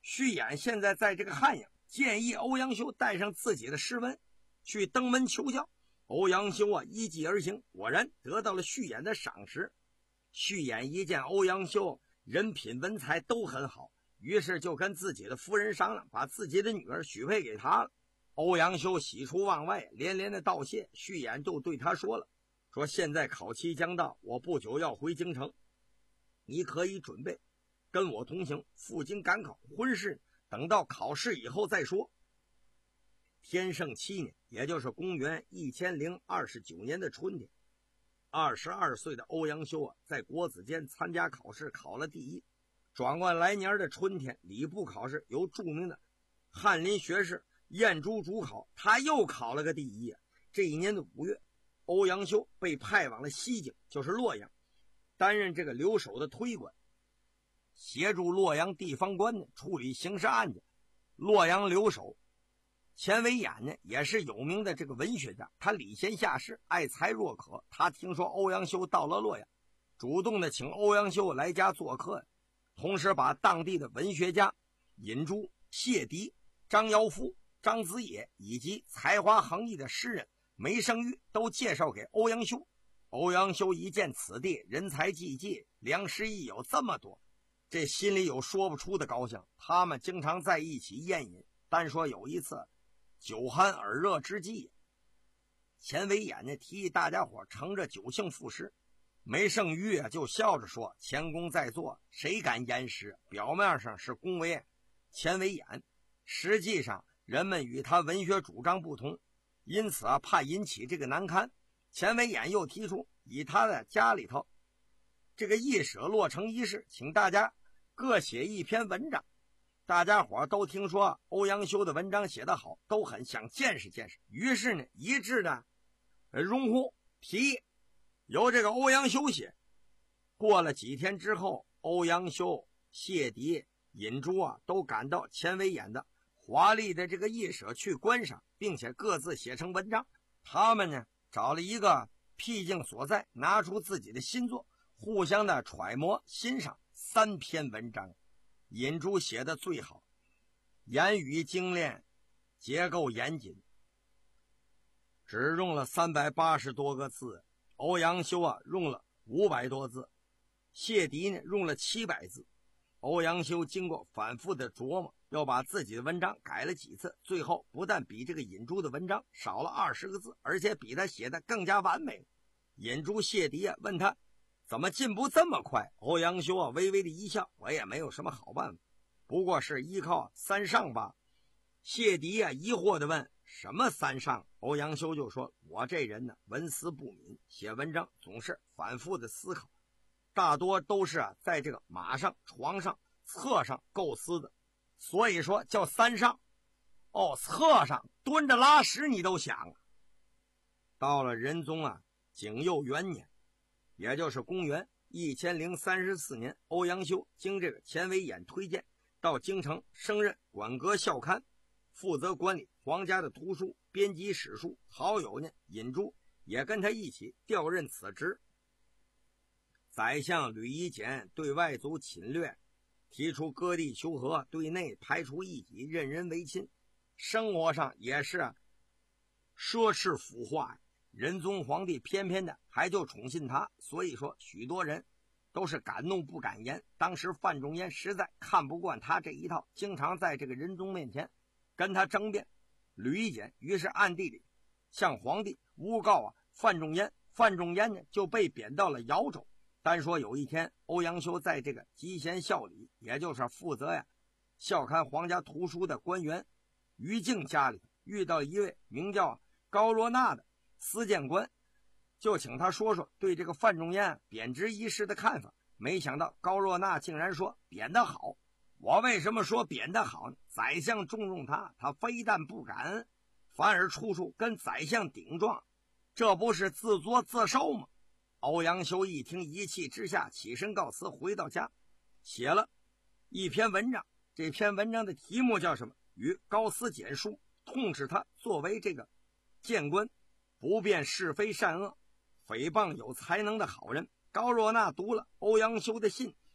徐衍现在在这个汉阳，建议欧阳修带上自己的诗文去登门求教。欧阳修啊依计而行，果然得到了徐衍的赏识。徐衍一见欧阳修人品文才都很好，于是就跟自己的夫人商量，把自己的女儿许配给他了。欧阳修喜出望外，连连的道谢。徐衍就对他说了，说现在考期将到，我不久要回京城，你可以准备跟我同行，赴京赶考，婚事等到考试以后再说。天圣七年，也就是公元一千零二十九年的春天，二十二岁的欧阳修啊，在国子监参加考试，考了第一。转过来年的春天，礼部考试由著名的翰林学士晏殊主考，他又考了个第一。这一年的五月，欧阳修被派往了西京，就是洛阳，担任这个留守的推官，协助洛阳地方官呢处理刑事案件。洛阳留守钱维衍呢也是有名的这个文学家，他礼贤下士，爱才若渴。他听说欧阳修到了洛阳，主动的请欧阳修来家做客，同时把当地的文学家尹洙、谢迪、张尧夫、张子野以及才华横溢的诗人梅圣玉都介绍给欧阳修。欧阳修一见此地人才济济，良师益友这么多，这心里有说不出的高兴。他们经常在一起宴饮，单说有一次酒酣耳热之际，钱维衍呢提议大家伙乘着酒兴赋诗，梅圣玉啊就笑着说，钱公在座，谁敢言诗？表面上是恭维钱维衍，实际上人们与他文学主张不同，因此啊怕引起这个难堪。钱维衍又提出以他的家里头这个一舍落成一室，请大家各写一篇文章。大家伙都听说欧阳修的文章写得好，都很想见识见识，于是呢一致的拥护提议由这个欧阳修写。过了几天之后，欧阳修、谢迪、尹洙啊都赶到钱维衍的华丽的这个驿舍去观赏，并且各自写成文章。他们呢找了一个僻静所在，拿出自己的新作，互相的揣摩欣赏三篇文章。尹洙写的最好，言语精炼，结构严谨，只用了三百八十多个字。欧阳修啊用了五百多字，谢迪呢用了七百字。欧阳修经过反复的琢磨，要把自己的文章改了几次，最后不但比这个尹洙的文章少了二十个字，而且比他写的更加完美。尹洙、谢迪啊问他怎么进步这么快？欧阳修啊微微的一笑，我也没有什么好办法，不过是依靠三上吧。谢迪啊疑惑的问，什么三上？欧阳修就说，我这人呢文思不敏，写文章总是反复的思考，大多都是啊在这个马上、床上、侧上构思的，所以说叫三上。哦，侧上蹲着拉屎你都想啊。到了仁宗啊景佑元年，也就是公元一千零三十四年，欧阳修经这个钱维衍推荐，到京城升任馆阁校勘，负责管理皇家的图书，编辑史书。好友呢尹洙也跟他一起调任此职。宰相吕夷简对外族侵略，提出割地求和，对内排除异己，任人唯亲，生活上也是奢侈腐化。仁宗皇帝偏偏的还就宠信他，所以说许多人都是敢怒不敢言。当时范仲淹实在看不惯他这一套，经常在这个仁宗面前跟他争辩。吕夷简于是暗地里向皇帝诬告啊范仲淹，范仲淹呢就被贬到了饶州。单说有一天，欧阳修在这个集贤校理，也就是负责呀校勘皇家图书的官员于静家里，遇到一位名叫高若纳的司谏官，就请他说说对这个范仲淹贬职一事的看法。没想到高若纳竟然说贬得好。我为什么说贬得好呢？宰相重用他，他非但不感恩，反而处处跟宰相顶撞，这不是自作自受吗？欧阳修一听，一气之下起身告辞，回到家写了一篇文章。这篇文章的题目叫什么？与高斯简书，痛斥他作为这个谏官不辨是非善恶，诽谤有才能的好人。高若纳读了欧阳修的信，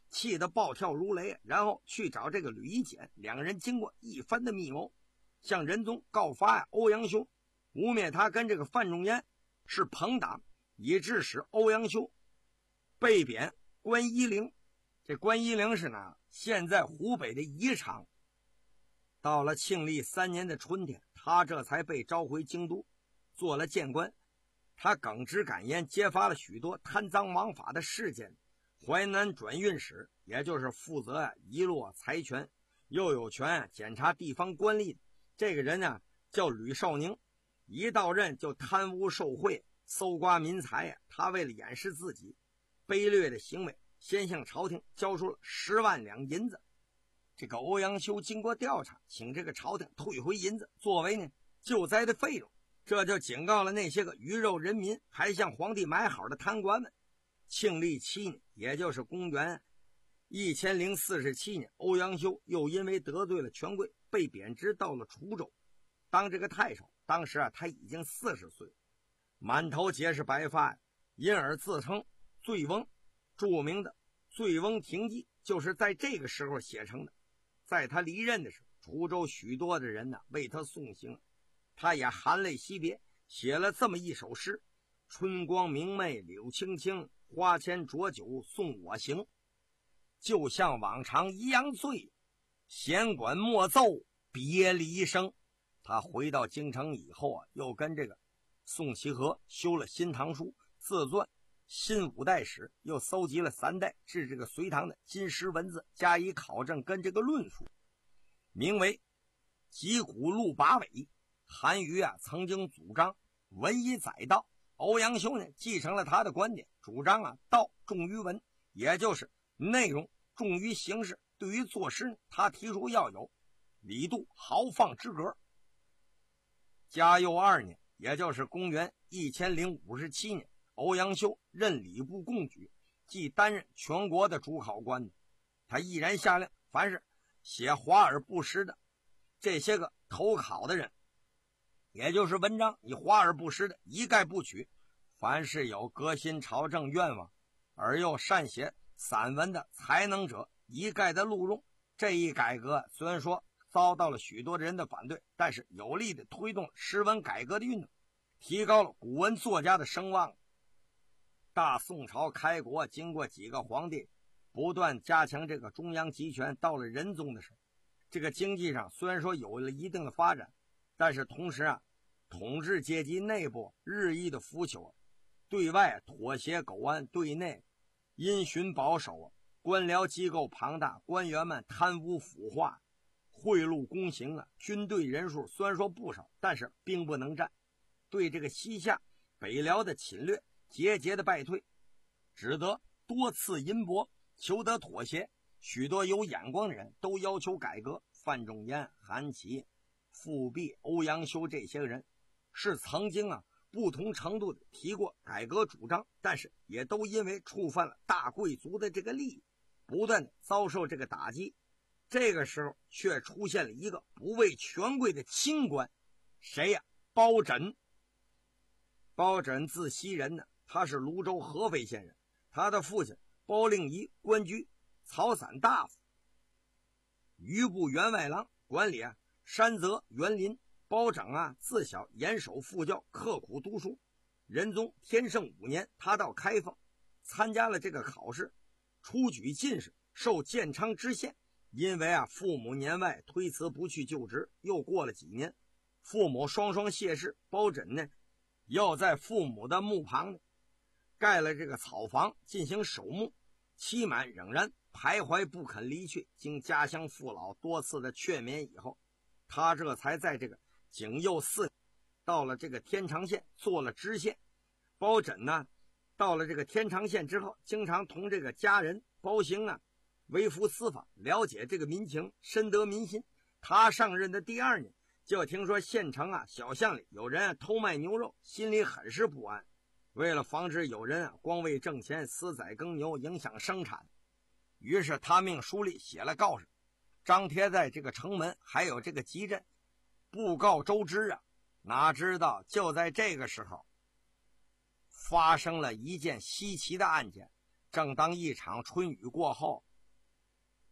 气得暴跳如雷，然后去找这个吕夷简，两人经过一番的密谋，向仁宗告发呀欧阳修，污蔑他跟这个范仲淹是朋党，以致使欧阳修被贬关夷陵。这关夷陵是哪？现在湖北的宜昌。到了庆历三年的春天，他这才被召回京都，做了谏官。他耿直敢言，揭发了许多贪赃枉法的事件。淮南转运使，也就是负责啊遗落财权，又有权检查地方官吏的这个人呢，叫吕少宁。一到任就贪污受贿，搜刮民财呀。他为了掩饰自己卑劣的行为，先向朝廷交出了十万两银子。这个欧阳修经过调查，请这个朝廷退回银子，作为呢救灾的费用。这就警告了那些个鱼肉人民还向皇帝买好的贪官们。庆历七年，也就是公元一千零四十七年，欧阳修又因为得罪了权贵，被贬职到了滁州当这个太守。当时啊他已经四十岁，满头皆是白发，因而自称醉翁。著名的《醉翁亭记》就是在这个时候写成的。在他离任的时候，滁州许多的人呢为他送行，他也含泪惜别，写了这么一首诗：春光明媚柳青青，花前浊酒送我行。就像往常一样醉，弦管莫奏别离声。他回到京城以后啊，又跟这个宋其和修了新唐书，自撰新五代史，又搜集了三代至这个隋唐的金石文字，加以考证跟这个论述，名为《集古录八尾》。韩愈啊曾经主张文以载道，欧阳修呢继承了他的观点，主张啊道重于文，也就是内容重于形式。对于作诗呢，他提出要有李杜豪放之格。嘉佑二年，也就是公元一千零五十七年，欧阳修任礼部贡举，即担任全国的主考官的。他毅然下令，凡是写华而不实的这些个投考的人，也就是文章以华而不实的，一概不取。凡是有革新朝政愿望而又善写散文的才能者，一概的录用。这一改革虽然说遭到了许多人的反对，但是有力的推动诗文改革的运动，提高了古文作家的声望。大宋朝开国，经过几个皇帝不断加强这个中央集权，到了仁宗的时候，这个经济上虽然说有了一定的发展，但是同时啊，统治阶级内部日益的腐朽，对外妥协苟安，对内因循保守，官僚机构庞大，官员们贪污腐化，贿赂公行啊，军队人数虽然说不少，但是兵不能战，对这个西夏北辽的侵略节节的败退，只得多次银帛求得妥协。许多有眼光的人都要求改革，范仲淹、韩琦、富弼、欧阳修这些人是曾经啊不同程度的提过改革主张，但是也都因为触犯了大贵族的这个利益，不断的遭受这个打击。这个时候却出现了一个不畏权贵的清官，谁呀？包拯。包拯字希仁呢，他是泸州合肥县人，他的父亲包令仪官居草散大夫，余部员外郎，管理啊山泽园林。包拯啊自小严守父教，刻苦读书。仁宗天圣五年，他到开封参加了这个考试，初举进士，授建昌知县。因为啊父母年迈，推辞不去就职。又过了几年，父母双双谢世，包拯呢要在父母的墓旁呢盖了这个草房进行守墓，期满仍然徘徊不肯离去。经家乡父老多次的劝勉以后，他这才在这个景佑四年到了这个天长县做了知县。包拯呢到了这个天长县之后，经常同这个家人包兴啊微服私访，了解这个民情，深得民心。他上任的第二年，就听说县城啊小巷里有人啊偷卖牛肉，心里很是不安。为了防止有人啊光为挣钱私宰耕牛，影响生产，于是他命书吏写了告示，张贴在这个城门还有这个集镇，布告周知啊。哪知道就在这个时候发生了一件稀奇的案件。正当一场春雨过后，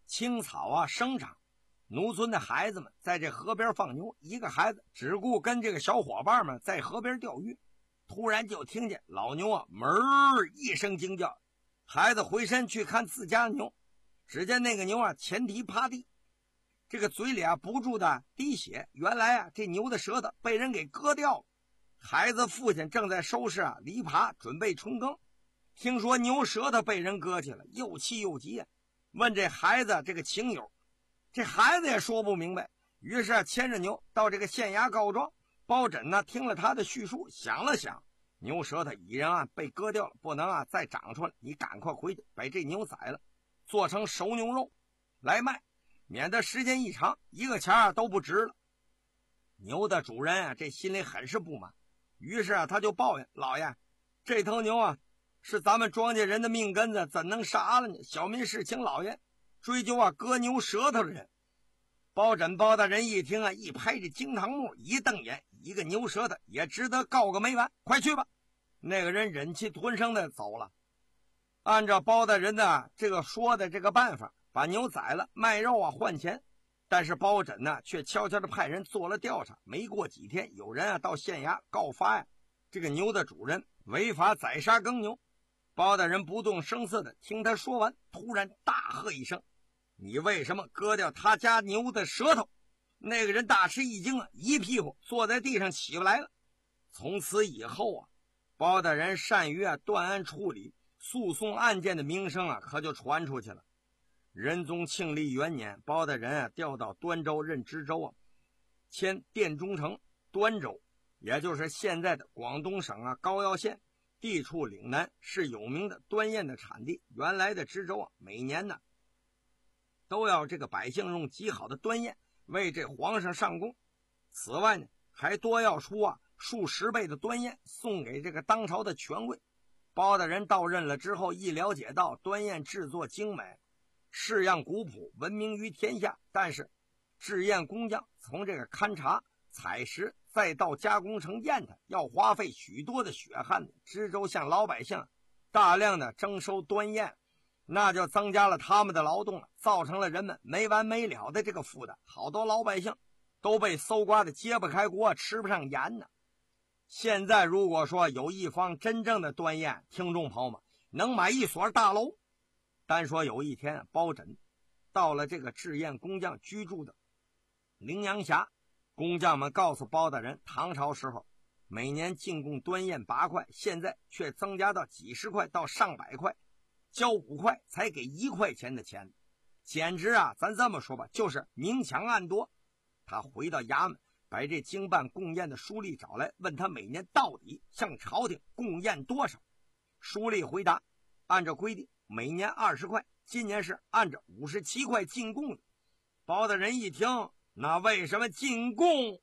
青草啊生长。农村的孩子们在这河边放牛，一个孩子只顾跟这个小伙伴们在河边钓鱼，突然就听见老牛啊哞儿一声惊叫，孩子回身去看自家的牛，只见那个牛啊前蹄趴地，这个嘴里啊不住的滴血，原来啊这牛的舌头被人给割掉了。孩子父亲正在收拾啊犁耙准备春耕，听说牛舌头被人割去了，又气又急啊，问这孩子这个情友。这孩子也说不明白，于是牵着牛到这个县衙告状。包拯呢听了他的叙述，想了想，牛舌头已然啊被割掉了，不能啊再长出来，你赶快回去把这牛宰了，做成熟牛肉来卖，免得时间一长一个钱啊都不值了。牛的主人啊这心里很是不满，于是啊他就抱怨老爷，这头牛啊是咱们庄稼人的命根子，怎能杀了呢？小民是请老爷追究啊割牛舌头的人。包拯包大人一听啊，一拍这惊堂木，一瞪眼，一个牛舌头也值得告个没完，快去吧。那个人忍气吞声的走了。按照包大人的这个说的这个办法，把牛宰了卖肉啊换钱。但是包拯呢却悄悄的派人做了调查，没过几天，有人啊到县衙告发呀这个牛的主人违法宰杀耕牛。包大人不动声色的听他说完，突然大喝一声，你为什么割掉他家牛的舌头？那个人大吃一惊啊，一屁股坐在地上起不来了。从此以后啊，包大人善于啊断案处理诉讼案件的名声啊可就传出去了。仁宗庆历元年，包大人啊调到端州任知州啊，迁殿中丞。端州也就是现在的广东省啊高要县，地处岭南，是有名的端砚的产地。原来的知州啊每年呢都要这个百姓用极好的端砚为这皇上上供，此外呢还多要出啊数十倍的端砚送给这个当朝的权贵。包大人到任了之后，一了解到端砚制作精美，式样古朴，闻名于天下。但是制砚工匠从这个勘察采石再到加工成砚台，要花费许多的血汗的。知州向老百姓大量的征收端砚，那就增加了他们的劳动了，造成了人们没完没了的这个负担。好多老百姓都被搜刮的揭不开锅，吃不上盐呢。现在如果说有一方真正的端砚，听众朋友们能买一所大楼。单说有一天，包拯到了这个制砚工匠居住的羚羊峡，工匠们告诉包大人，唐朝时候每年进贡端砚八块，现在却增加到几十块到上百块，交五块才给一块钱的钱，简直啊咱这么说吧，就是明抢暗夺。他回到衙门，把这经办贡砚的书吏找来，问他每年到底向朝廷贡砚多少。书吏回答，按照规定每年二十块，今年是按照五十七块进贡的。包大人一听，那为什么进贡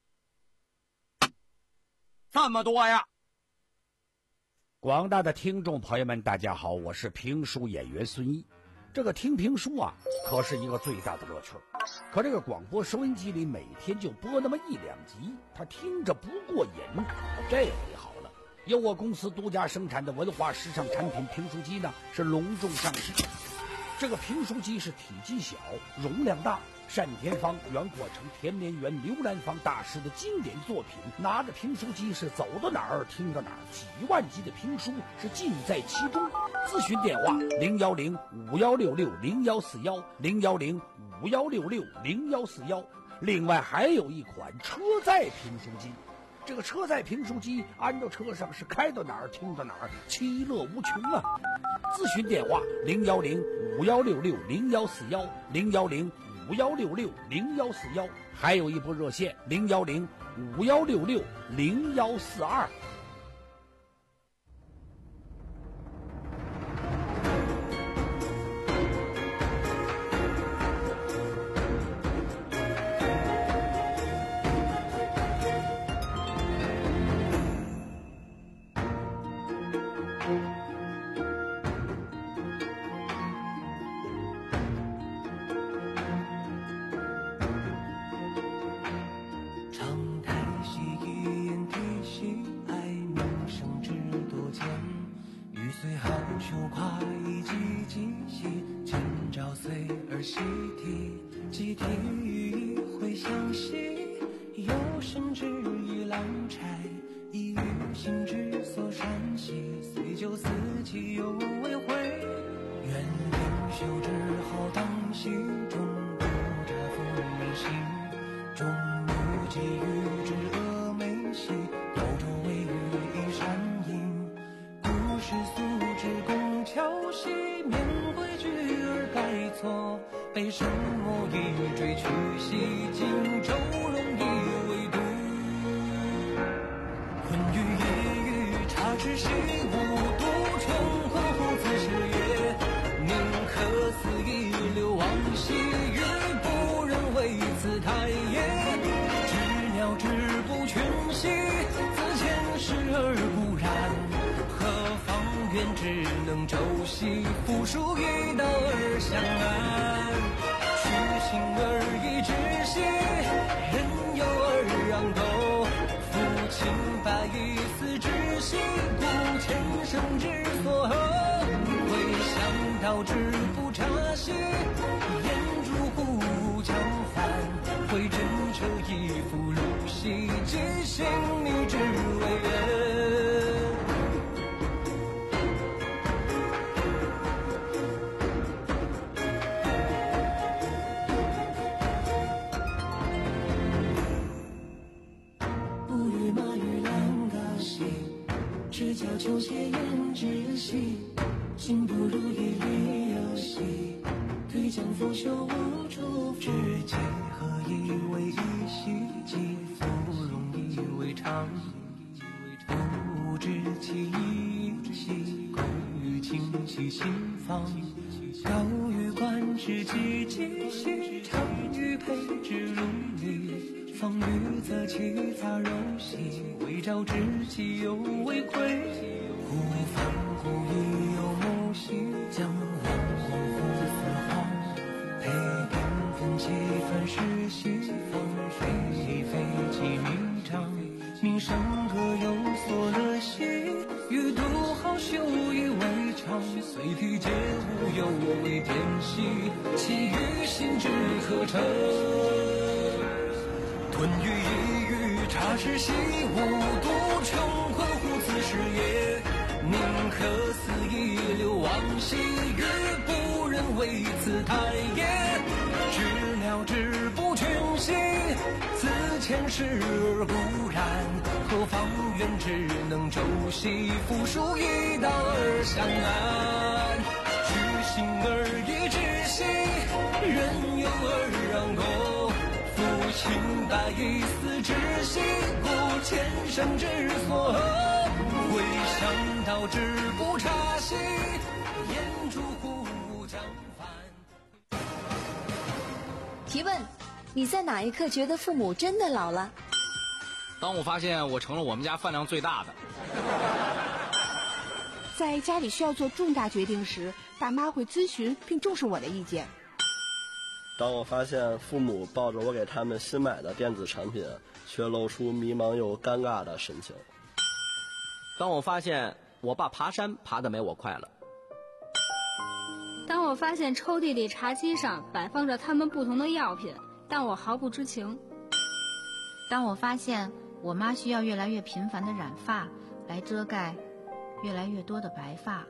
这么多呀？ 广大的听众朋友们大家好，我是评书演员孙一。这个听评书啊可是一个最大的乐趣，可这个广播收音机里每天就播那么一两集，他听着不过瘾。这回好了，由我公司独家生产的文化时尚产品评书机呢是隆重上市。这个评书机是体积小，容量大，单田芳、袁国成、田连元、刘兰芳大师的经典作品，拿着评书机是走到哪儿听到哪儿，几万集的评书是尽在其中。咨询电话零幺零五幺六六零幺四幺零幺零五幺六六零幺四幺。另外还有一款车载评书机，这个车载评书机安到车上是开到哪儿听到哪儿，其乐无穷啊！咨询电话零幺零五幺六六零幺四幺零幺零五幺六六零幺四幺，还有一部热线零幺零五幺六六零幺四二。 岁好羞夸一击击细，今朝随儿习题，集体语会相惜，有生之以郎柴，一于心之所闪兮，虽旧思其犹未回，愿领袖之浩荡兮，终不察妇人心，终女寄予之峨眉兮，道周为予一山阴，故世俗之拱桥兮，免规矩而改错，被神魔以追去兮，今周容以为度，困于一隅察之兮，无度穷困乎此事也，宁可死以流亡兮，于不忍为此太也，知鸟之不群兮，自前世而不然，何方愿只能周兮，复数一道而相安，虚心而已之兮，人有而让斗，夫清白以思之兮，故前生之所合，未想到之不察兮，言如虎将反，会震彻一副如兮，即心你之为人。只教求且言之兮，心不如意离游兮，推将拂袖无处知己何以为一兮，己复容易为常，不知其意兮，苟于清其心房，高于观之积极兮，长于佩之如履，方于则其杂柔兮，为朝之气犹未归，忽反故意有谋兮，将往往乎四方，配边分其分世兮，方非非其名章，名声各有所乐兮，欲独好修以为常，虽体皆无有为典兮，其于心之可成，吞于一隅察之兮，无度穷困乎此事也，宁可死以流亡兮，于不忍为此太也，知了之不群兮，自前世而固然，何方愿只能周兮，复数一道而相安，虚心而已之兮，人有而让苟，夫清白以思之兮，故前生之所合，未想到之不察兮，言出乎将反。 提问：你在哪一刻觉得父母真的老了？ 当我发现我成了我们家饭量最大的。 在家里需要做重大决定时，爸妈会咨询并重视我的意见。 当我发现父母抱着我给他们新买的电子产品，却露出迷茫又尴尬的神情。 当我发现我爸爬山爬得没我快了。 当我发现抽屉里茶几上摆放着他们不同的药品，但我毫不知情。 当我发现我妈需要越来越频繁的染发来遮盖越来越多的白发。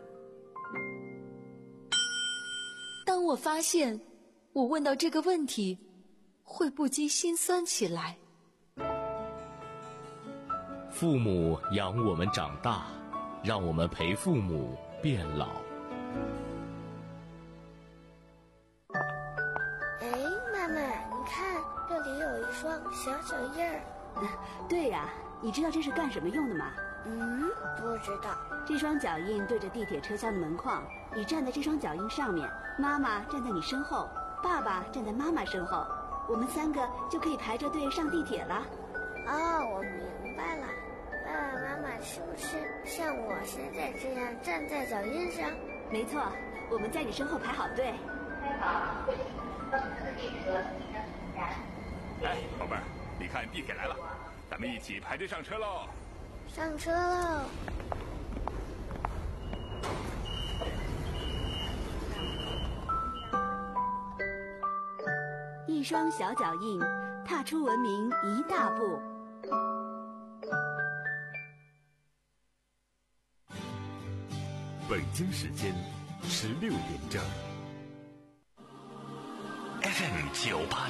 当我发现我问到这个问题会不禁心酸起来。 父母养我们长大，让我们陪父母变老。 哎，妈妈，你看这里有一双小脚印儿。 对呀、啊，你知道这是干什么用的吗？ 嗯，不知道。 这双脚印对着地铁车厢的门框，你站在这双脚印上面，妈妈站在你身后，爸爸站在妈妈身后，我们三个就可以排着队上地铁了。 哦，我明白了。爸爸妈妈是不是像我现在这样站在脚印上？ 没错，我们在你身后排好队。 开好，到四个地车， 哎，宝贝儿，你看地铁来了，咱们一起排队上车喽！ 上车喽！ 一双小脚印，踏出文明一大步。 北京时间十六点整。 F M 九八。